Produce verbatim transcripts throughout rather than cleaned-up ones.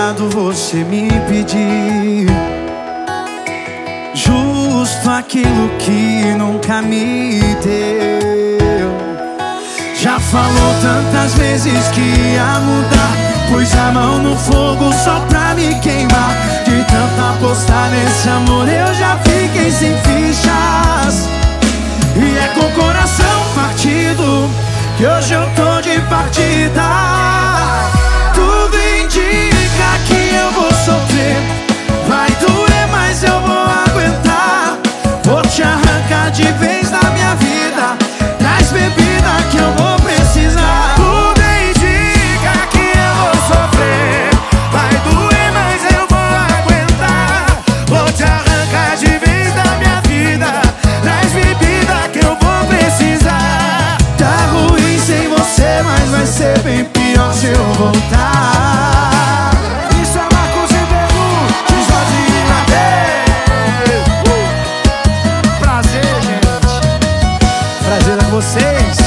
engraçado você me pedir justo aquilo que nunca me deu. Já falou tantas vezes que ia mudar, pus a mão no fogo só pra me queimar. De tanto apostar nesse amor eu já fiquei sem fichas. E é com o coração partido que hoje eu tô de partida. Tudo indica que eu vou sofrer, vai doer, mas eu vou aguentar. Vou te arrancar de vez da minha vida, traz bebida que eu vou precisar. Tudo indica que eu vou sofrer, vai doer, mas eu vou aguentar. Vou te arrancar de vez da minha vida, traz bebida que eu vou precisar. Tá ruim sem você, mas vai ser bem pior se eu voltar. Isso é Marcos Ribeiro, de Jorge Mateus. uh! Prazer, gente. Prazer com vocês.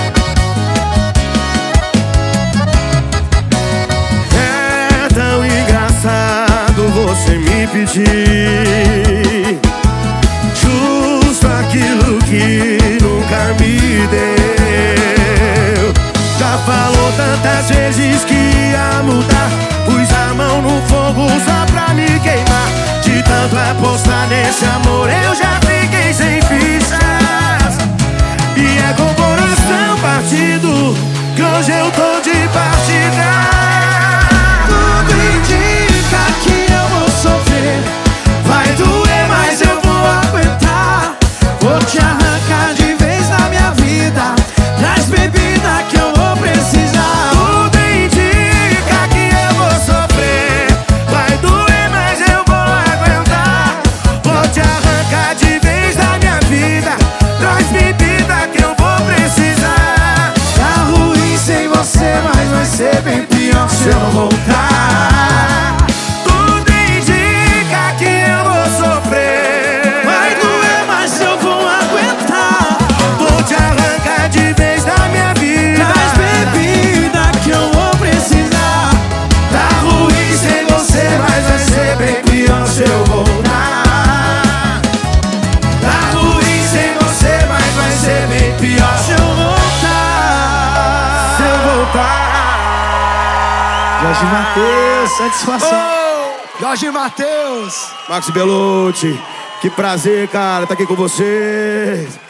É tão engraçado você me pedir justo aquilo que nunca me deu. Já falou tantas vezes que ia mudar, pus a mão no fogo só pra me queimar. De tanto apostar nesse amor eu já fiquei sem fichas. E é com o coração partido que hoje eu tô de partida. Tudo indica que eu vou sofrer, vai doer, mas eu vou aguentar. Vou te arrancar de vez da minha vida, traz bebida que eu vou precisar. Tudo indica que eu vou sofrer, vai doer, mas eu vou aguentar. Vou te arrancar de vez da minha vida, traz bebida que eu vou precisar. Tá ruim sem você, mas vai ser bem pior se eu voltar. Tudo indica que eu vou sofrer, Vai doer, mas eu vou aguentar. vou te arrancar de vez da minha vida, Traz bebida que eu vou precisar. Tá ruim sem você, mas vai ser bem pior se eu voltar. Tá ruim sem você, mas vai ser bem pior se eu voltar. se eu voltar. Jorge Mateus, satisfação. Oh! Jorge Mateus, Max Belucci, que prazer, cara, tá aqui com vocês.